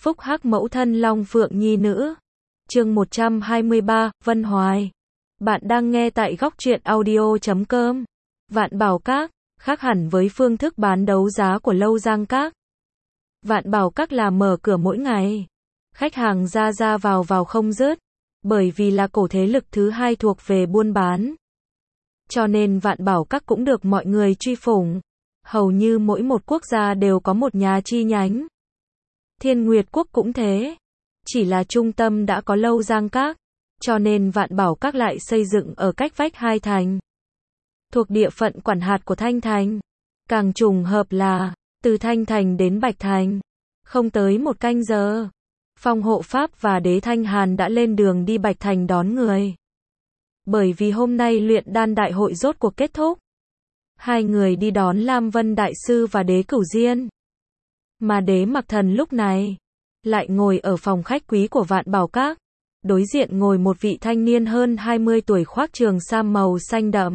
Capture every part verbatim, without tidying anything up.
Phúc hắc mẫu thân Long Phượng Nhi nữ. Chương một trăm hai mươi ba, Vân Hoài. Bạn đang nghe tại góc truyện audio chấm com. Vạn Bảo Các, khác hẳn với phương thức bán đấu giá của Lâu Giang Các. Vạn Bảo Các là mở cửa mỗi ngày. Khách hàng ra ra vào vào không dứt, bởi vì là cổ thế lực thứ hai thuộc về buôn bán. Cho nên Vạn Bảo Các cũng được mọi người truy phủng. Hầu như mỗi một quốc gia đều có một nhà chi nhánh. Thiên Nguyệt Quốc cũng thế. Chỉ là trung tâm đã có Lâu Giang Các, cho nên Vạn Bảo Các lại xây dựng ở cách vách hai thành. Thuộc địa phận quản hạt của Thanh Thành. Càng trùng hợp là, từ Thanh Thành đến Bạch Thành, không tới một canh giờ, Phong Hộ Pháp và Đế Thanh Hàn đã lên đường đi Bạch Thành đón người. Bởi vì hôm nay luyện đan đại hội rốt cuộc kết thúc. Hai người đi đón Lam Vân Đại Sư và Đế Cửu Diên. Mà Đế Mặc Thần lúc này lại ngồi ở phòng khách quý của Vạn Bảo Các. Đối diện ngồi một vị thanh niên hơn hai mươi tuổi khoác trường sam màu xanh đậm.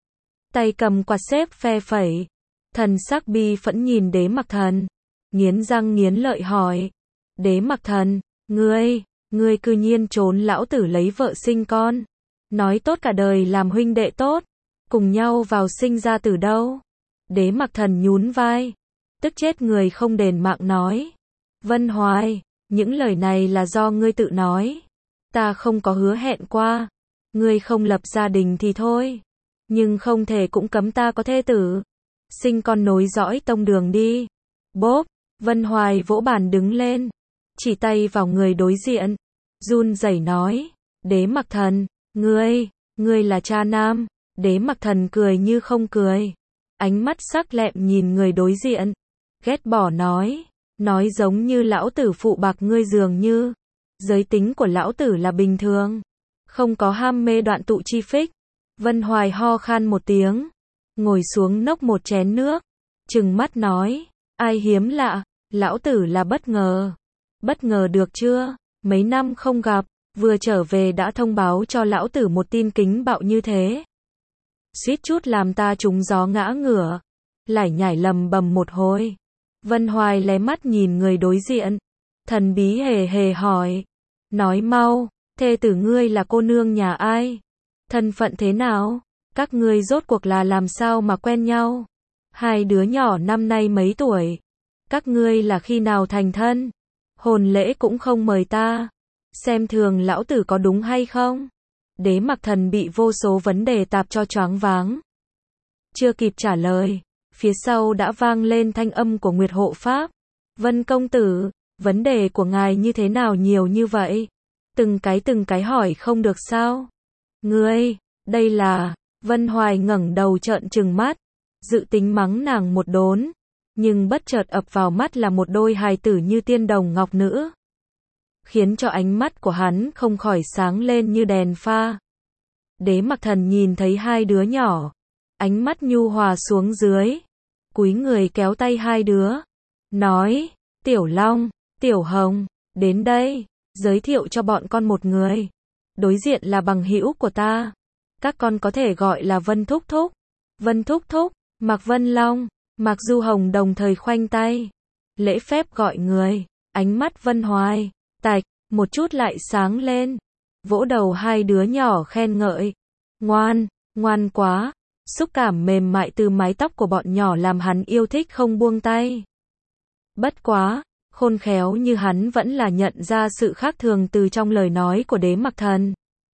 Tay cầm quạt xếp phe phẩy. Thần sắc bi phẫn nhìn Đế Mặc Thần. Nghiến răng nghiến lợi hỏi. Đế Mặc Thần, ngươi, ngươi cư nhiên trốn lão tử lấy vợ sinh con. Nói tốt cả đời làm huynh đệ tốt. Cùng nhau vào sinh ra từ đâu? Đế Mặc Thần nhún vai. Tức chết người không đền mạng nói. Vân Hoài, những lời này là do ngươi tự nói. Ta không có hứa hẹn qua. Ngươi không lập gia đình thì thôi. Nhưng không thể cũng cấm ta có thê tử. Sinh con nối dõi tông đường đi. Bốp, Vân Hoài vỗ bàn đứng lên. Chỉ tay vào người đối diện. Run rẩy nói. Đế Mặc Thần, ngươi, ngươi là cha nam. Đế Mặc Thần cười như không cười. Ánh mắt sắc lẹm nhìn người đối diện. Ghét bỏ nói. Nói giống như lão tử phụ bạc ngươi dường như. Giới tính của lão tử là bình thường. Không có ham mê đoạn tụ chi phích. Vân Hoài ho khan một tiếng. Ngồi xuống nốc một chén nước. Trừng mắt nói. Ai hiếm lạ. Lão tử là bất ngờ. Bất ngờ được chưa? Mấy năm không gặp. Vừa trở về đã thông báo cho lão tử một tin kính bạo như thế. Suýt chút làm ta trúng gió ngã ngửa. Lải nhải lầm bầm một hồi. Vân Hoài lé mắt nhìn người đối diện. Thần bí hề hề hỏi. Nói mau, thê tử ngươi là cô nương nhà ai? Thân phận thế nào? Các ngươi rốt cuộc là làm sao mà quen nhau? Hai đứa nhỏ năm nay mấy tuổi? Các ngươi là khi nào thành thân? Hôn lễ cũng không mời ta. Xem thường lão tử có đúng hay không? Đế Mặc Thần bị vô số vấn đề tạp cho choáng váng. Chưa kịp trả lời, phía sau đã vang lên thanh âm của Nguyệt Hộ Pháp. Vân công tử, vấn đề của ngài như thế nào nhiều như vậy? Từng cái từng cái hỏi không được sao? Ngươi, đây là... Vân Hoài ngẩng đầu trợn trừng mắt, dự tính mắng nàng một đốn, nhưng bất chợt ập vào mắt là một đôi hài tử như tiên đồng ngọc nữ, khiến cho ánh mắt của hắn không khỏi sáng lên như đèn pha. Đế Mặc Thần nhìn thấy hai đứa nhỏ, ánh mắt nhu hòa xuống dưới, cúi người kéo tay hai đứa, nói, Tiểu Long, Tiểu Hồng, đến đây, giới thiệu cho bọn con một người. Đối diện là bằng hữu của ta. Các con có thể gọi là Vân Thúc Thúc, Vân Thúc Thúc, Mạc Vân Long, Mạc Du Hồng đồng thời khoanh tay. Lễ phép gọi người, ánh mắt Vân Hoài, tạch, một chút lại sáng lên. Vỗ đầu hai đứa nhỏ khen ngợi. Ngoan, ngoan quá. Xúc cảm mềm mại từ mái tóc của bọn nhỏ làm hắn yêu thích không buông tay. Bất quá, khôn khéo như hắn vẫn là nhận ra sự khác thường từ trong lời nói của Đế Mặc Thần.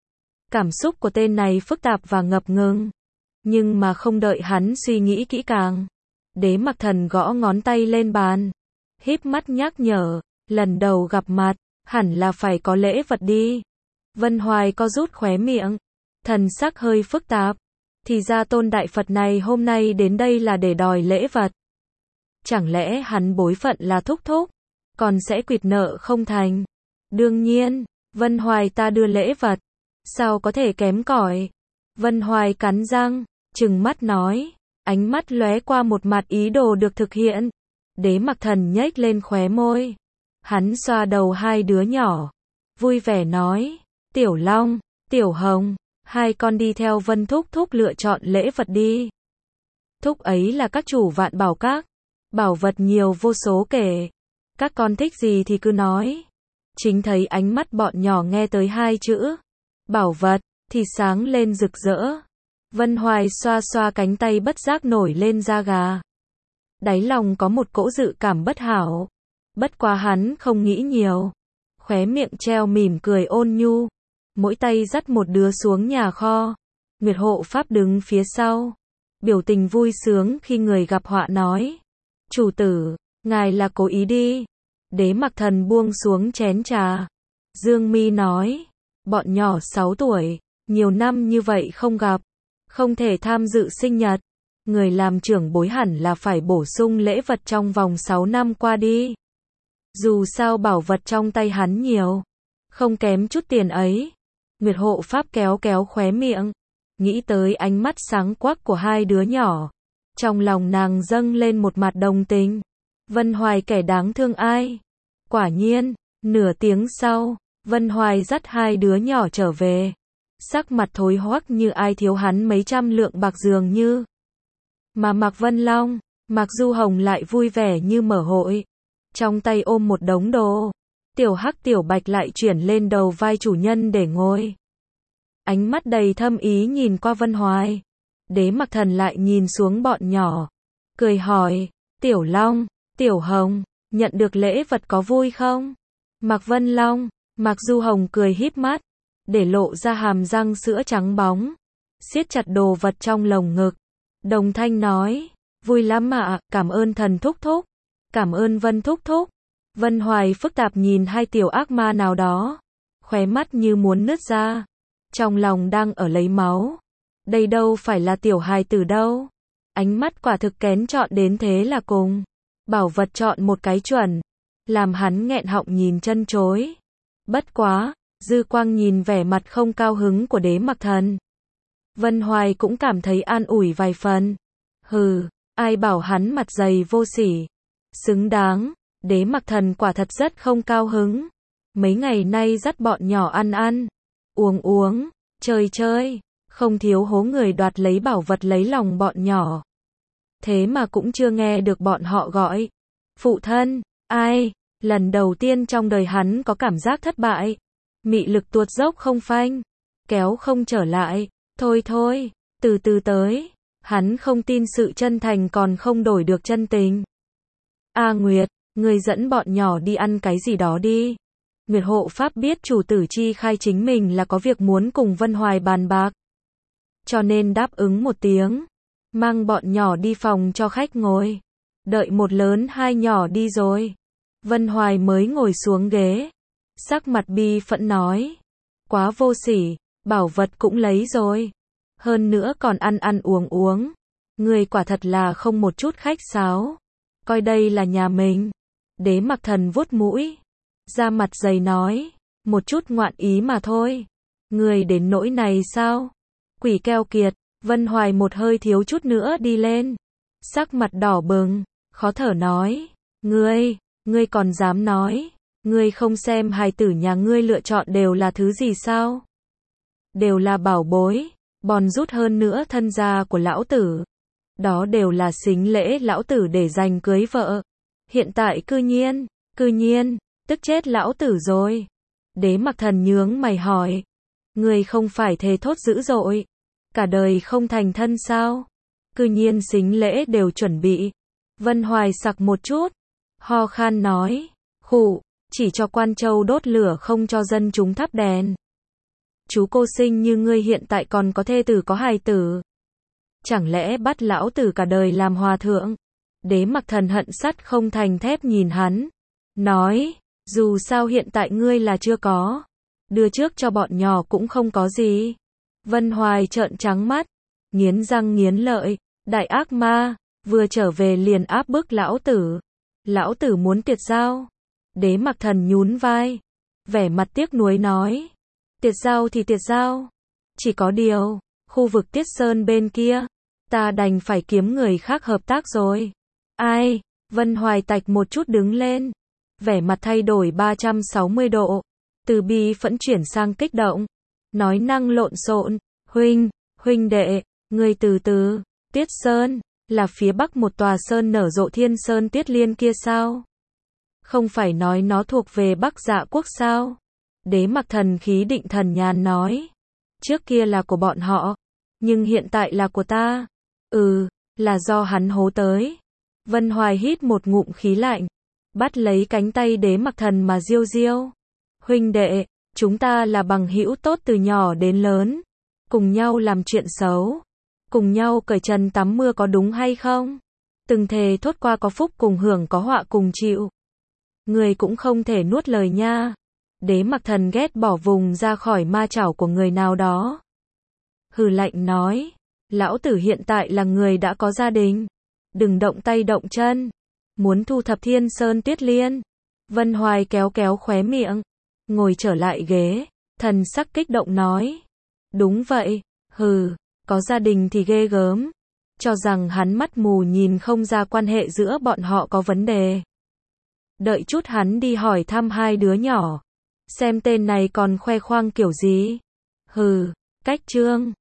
Cảm xúc của tên này phức tạp và ngập ngừng. Nhưng mà không đợi hắn suy nghĩ kỹ càng. Đế Mặc Thần gõ ngón tay lên bàn. Híp mắt nhắc nhở, lần đầu gặp mặt, hẳn là phải có lễ vật đi. Vân Hoài co rút khóe miệng. Thần sắc hơi phức tạp. Thì ra tôn đại Phật này hôm nay đến đây là để đòi lễ vật. Chẳng lẽ hắn bối phận là thúc thúc, còn sẽ quỵt nợ không thành? Đương nhiên, Vân Hoài ta đưa lễ vật. Sao có thể kém cỏi? Vân Hoài cắn răng, trừng mắt nói. Ánh mắt lóe qua một mặt ý đồ được thực hiện. Đế Mặc Thần nhếch lên khóe môi. Hắn xoa đầu hai đứa nhỏ. Vui vẻ nói. Tiểu Long, Tiểu Hồng, hai con đi theo Vân Thúc Thúc lựa chọn lễ vật đi. Thúc ấy là các chủ Vạn Bảo Các. Bảo vật nhiều vô số kể. Các con thích gì thì cứ nói. Chính thấy ánh mắt bọn nhỏ nghe tới hai chữ bảo vật thì sáng lên rực rỡ. Vân Hoài xoa xoa cánh tay bất giác nổi lên da gà. Đáy lòng có một cỗ dự cảm bất hảo. Bất quá hắn không nghĩ nhiều. Khóe miệng treo mỉm cười ôn nhu. Mỗi tay dắt một đứa xuống nhà kho. Nguyệt hộ pháp đứng phía sau. Biểu tình vui sướng khi người gặp họa nói. Chủ tử, ngài là cố ý đi. Đế Mặc Thần buông xuống chén trà. Dương mi nói. Bọn nhỏ sáu tuổi, nhiều năm như vậy không gặp. Không thể tham dự sinh nhật. Người làm trưởng bối hẳn là phải bổ sung lễ vật trong vòng sáu năm qua đi. Dù sao bảo vật trong tay hắn nhiều. Không kém chút tiền ấy. Nguyệt hộ pháp kéo kéo khóe miệng. Nghĩ tới ánh mắt sáng quắc của hai đứa nhỏ. Trong lòng nàng dâng lên một mặt đồng tình. Vân Hoài kẻ đáng thương ai. Quả nhiên, nửa tiếng sau, Vân Hoài dắt hai đứa nhỏ trở về. Sắc mặt thối hoắc như ai thiếu hắn mấy trăm lượng bạc dường như. Mà Mạc Vân Long, Mạc Du Hồng lại vui vẻ như mở hội. Trong tay ôm một đống đồ. Tiểu Hắc Tiểu Bạch lại chuyển lên đầu vai chủ nhân để ngồi. Ánh mắt đầy thâm ý nhìn qua Vân Hoài. Đế Mặc Thần lại nhìn xuống bọn nhỏ. Cười hỏi, Tiểu Long, Tiểu Hồng, nhận được lễ vật có vui không? Mạc Vân Long, Mạc Du Hồng cười híp mắt. Để lộ ra hàm răng sữa trắng bóng. Siết chặt đồ vật trong lồng ngực. Đồng thanh nói, vui lắm ạ, cảm ơn thần thúc thúc. Cảm ơn Vân thúc thúc. Vân Hoài phức tạp nhìn hai tiểu ác ma nào đó. Khóe mắt như muốn nứt ra. Trong lòng đang ở lấy máu. Đây đâu phải là tiểu hài tử đâu. Ánh mắt quả thực kén chọn đến thế là cùng. Bảo vật chọn một cái chuẩn. Làm hắn nghẹn họng nhìn chân chối. Bất quá, dư quang nhìn vẻ mặt không cao hứng của Đế Mặc Thần. Vân Hoài cũng cảm thấy an ủi vài phần. Hừ, ai bảo hắn mặt dày vô sỉ. Xứng đáng, Đế Mặc Thần quả thật rất không cao hứng. Mấy ngày nay dắt bọn nhỏ ăn ăn, uống uống, chơi chơi, không thiếu hố người đoạt lấy bảo vật lấy lòng bọn nhỏ. Thế mà cũng chưa nghe được bọn họ gọi. Phụ thân, ai, lần đầu tiên trong đời hắn có cảm giác thất bại. Mị lực tuột dốc không phanh, kéo không trở lại. Thôi thôi, từ từ tới. Hắn không tin sự chân thành còn không đổi được chân tình. A Nguyệt, người dẫn bọn nhỏ đi ăn cái gì đó đi. Nguyệt hộ pháp biết chủ tử chi khai chính mình là có việc muốn cùng Vân Hoài bàn bạc. Cho nên đáp ứng một tiếng. Mang bọn nhỏ đi phòng cho khách ngồi. Đợi một lớn hai nhỏ đi rồi. Vân Hoài mới ngồi xuống ghế. Sắc mặt bi phẫn nói. Quá vô sỉ, bảo vật cũng lấy rồi. Hơn nữa còn ăn ăn uống uống. Người quả thật là không một chút khách sáo. Coi đây là nhà mình. Đế Mặc Thần vuốt mũi. Ra mặt dày nói. Một chút ngoạn ý mà thôi. Người đến nỗi này sao? Quỷ keo kiệt. Vân Hoài một hơi thiếu chút nữa đi lên. Sắc mặt đỏ bừng. Khó thở nói. Ngươi, ngươi còn dám nói. Ngươi không xem hài tử nhà ngươi lựa chọn đều là thứ gì sao? Đều là bảo bối. Bòn rút hơn nữa thân gia của lão tử. Đó đều là sính lễ lão tử để dành cưới vợ. Hiện tại cư nhiên, cư nhiên, tức chết lão tử rồi. Đế Mặc Thần nhướng mày hỏi. Người không phải thề thốt dữ dội. Cả đời không thành thân sao? Cư nhiên sính lễ đều chuẩn bị. Vân Hoài sặc một chút. Ho khan nói. Khụ, chỉ cho quan châu đốt lửa không cho dân chúng thắp đèn. Chú cô sinh như ngươi hiện tại còn có thê tử có hài tử. Chẳng lẽ bắt lão tử cả đời làm hòa thượng? Đế Mặc Thần hận sắt không thành thép nhìn hắn. Nói, dù sao hiện tại ngươi là chưa có. Đưa trước cho bọn nhỏ cũng không có gì. Vân Hoài trợn trắng mắt. Nghiến răng nghiến lợi. Đại ác ma, vừa trở về liền áp bức lão tử. Lão tử muốn tiệt giao. Đế Mặc Thần nhún vai. Vẻ mặt tiếc nuối nói. Tiệt giao thì tiệt giao. Chỉ có điều, khu vực Tiết Sơn bên kia, ta đành phải kiếm người khác hợp tác rồi. Ai? Vân Hoài tạch một chút đứng lên. Vẻ mặt thay đổi ba trăm sáu mươi độ. Từ bi phẫn chuyển sang kích động. Nói năng lộn xộn. Huynh, huynh đệ, người từ từ. Tiết Sơn, là phía bắc một tòa sơn nở rộ Thiên Sơn Tiết Liên kia sao? Không phải nói nó thuộc về Bắc Dạ quốc sao? Đế Mặc Thần khí định thần nhàn nói. Trước kia là của bọn họ, nhưng hiện tại là của ta. Ừ, là do hắn hố tới. Vân Hoài hít một ngụm khí lạnh, bắt lấy cánh tay Đế Mặc Thần mà diêu diêu. Huynh đệ, chúng ta là bằng hữu tốt từ nhỏ đến lớn, cùng nhau làm chuyện xấu, cùng nhau cởi trần tắm mưa có đúng hay không? Từng thề thốt qua có phúc cùng hưởng có họa cùng chịu. Người cũng không thể nuốt lời nha. Đế Mặc Thần ghét bỏ vùng ra khỏi ma chảo của người nào đó. Hừ lạnh nói, lão tử hiện tại là người đã có gia đình, đừng động tay động chân, muốn thu thập Thiên Sơn Tuyết Liên. Vân Hoài kéo kéo khóe miệng, ngồi trở lại ghế, thần sắc kích động nói. Đúng vậy, hừ, có gia đình thì ghê gớm, cho rằng hắn mắt mù nhìn không ra quan hệ giữa bọn họ có vấn đề. Đợi chút hắn đi hỏi thăm hai đứa nhỏ, xem tên này còn khoe khoang kiểu gì. Hừ, cách trương.